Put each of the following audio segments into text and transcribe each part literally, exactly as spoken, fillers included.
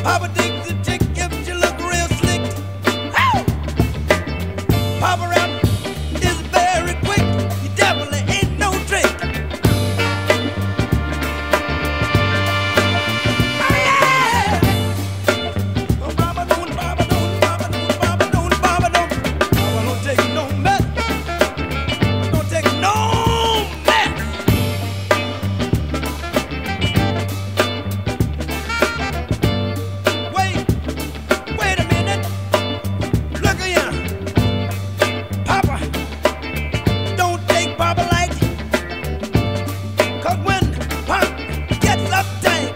Papa digs a chick if she look real slick. Ow! Papa rap is very quick. You definitely ain't no trick. Oh yeah! Oh, Papa don't, Papa don't, Papa don't, Papa don't, Papa don't. Papa don't take no mess. Don't take no mess. Wait, wait a minute. Look here. Papa, don't take Papa light. 'Cause when Pop gets uptight,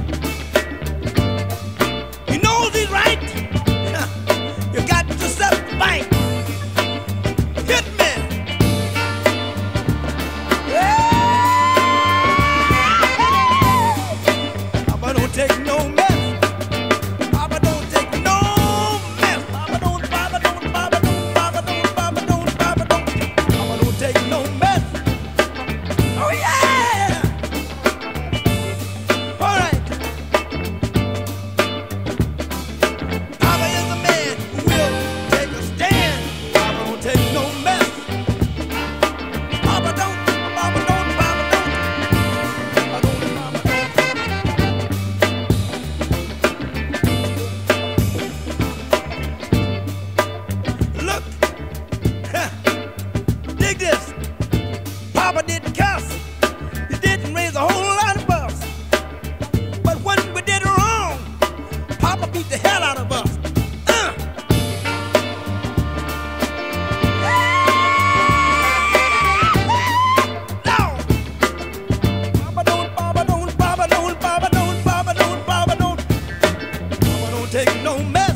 he knows he's right. You got to set fight. Hit me. Papa don't take no mess. Papa don't take no mess. Papa don't, Papa don't, Papa don't, Papa don't, Papa don't, Papa don't. Papa don't take no mess. Oh yeah! All right. Papa is a man who will take a stand. Papa don't take no mess. Papa don't, Papa don't, Papa don't. Papa don't, Papa don't. Look, dig this. Papa didn't cuss. He didn't raise a whole lot of fuss. But when we did wrong, Papa beat the hell out of us. Uh. Lord. Papa don't, Papa don't, Papa don't, Papa don't, Papa don't, Papa don't. Papa don't take no mess.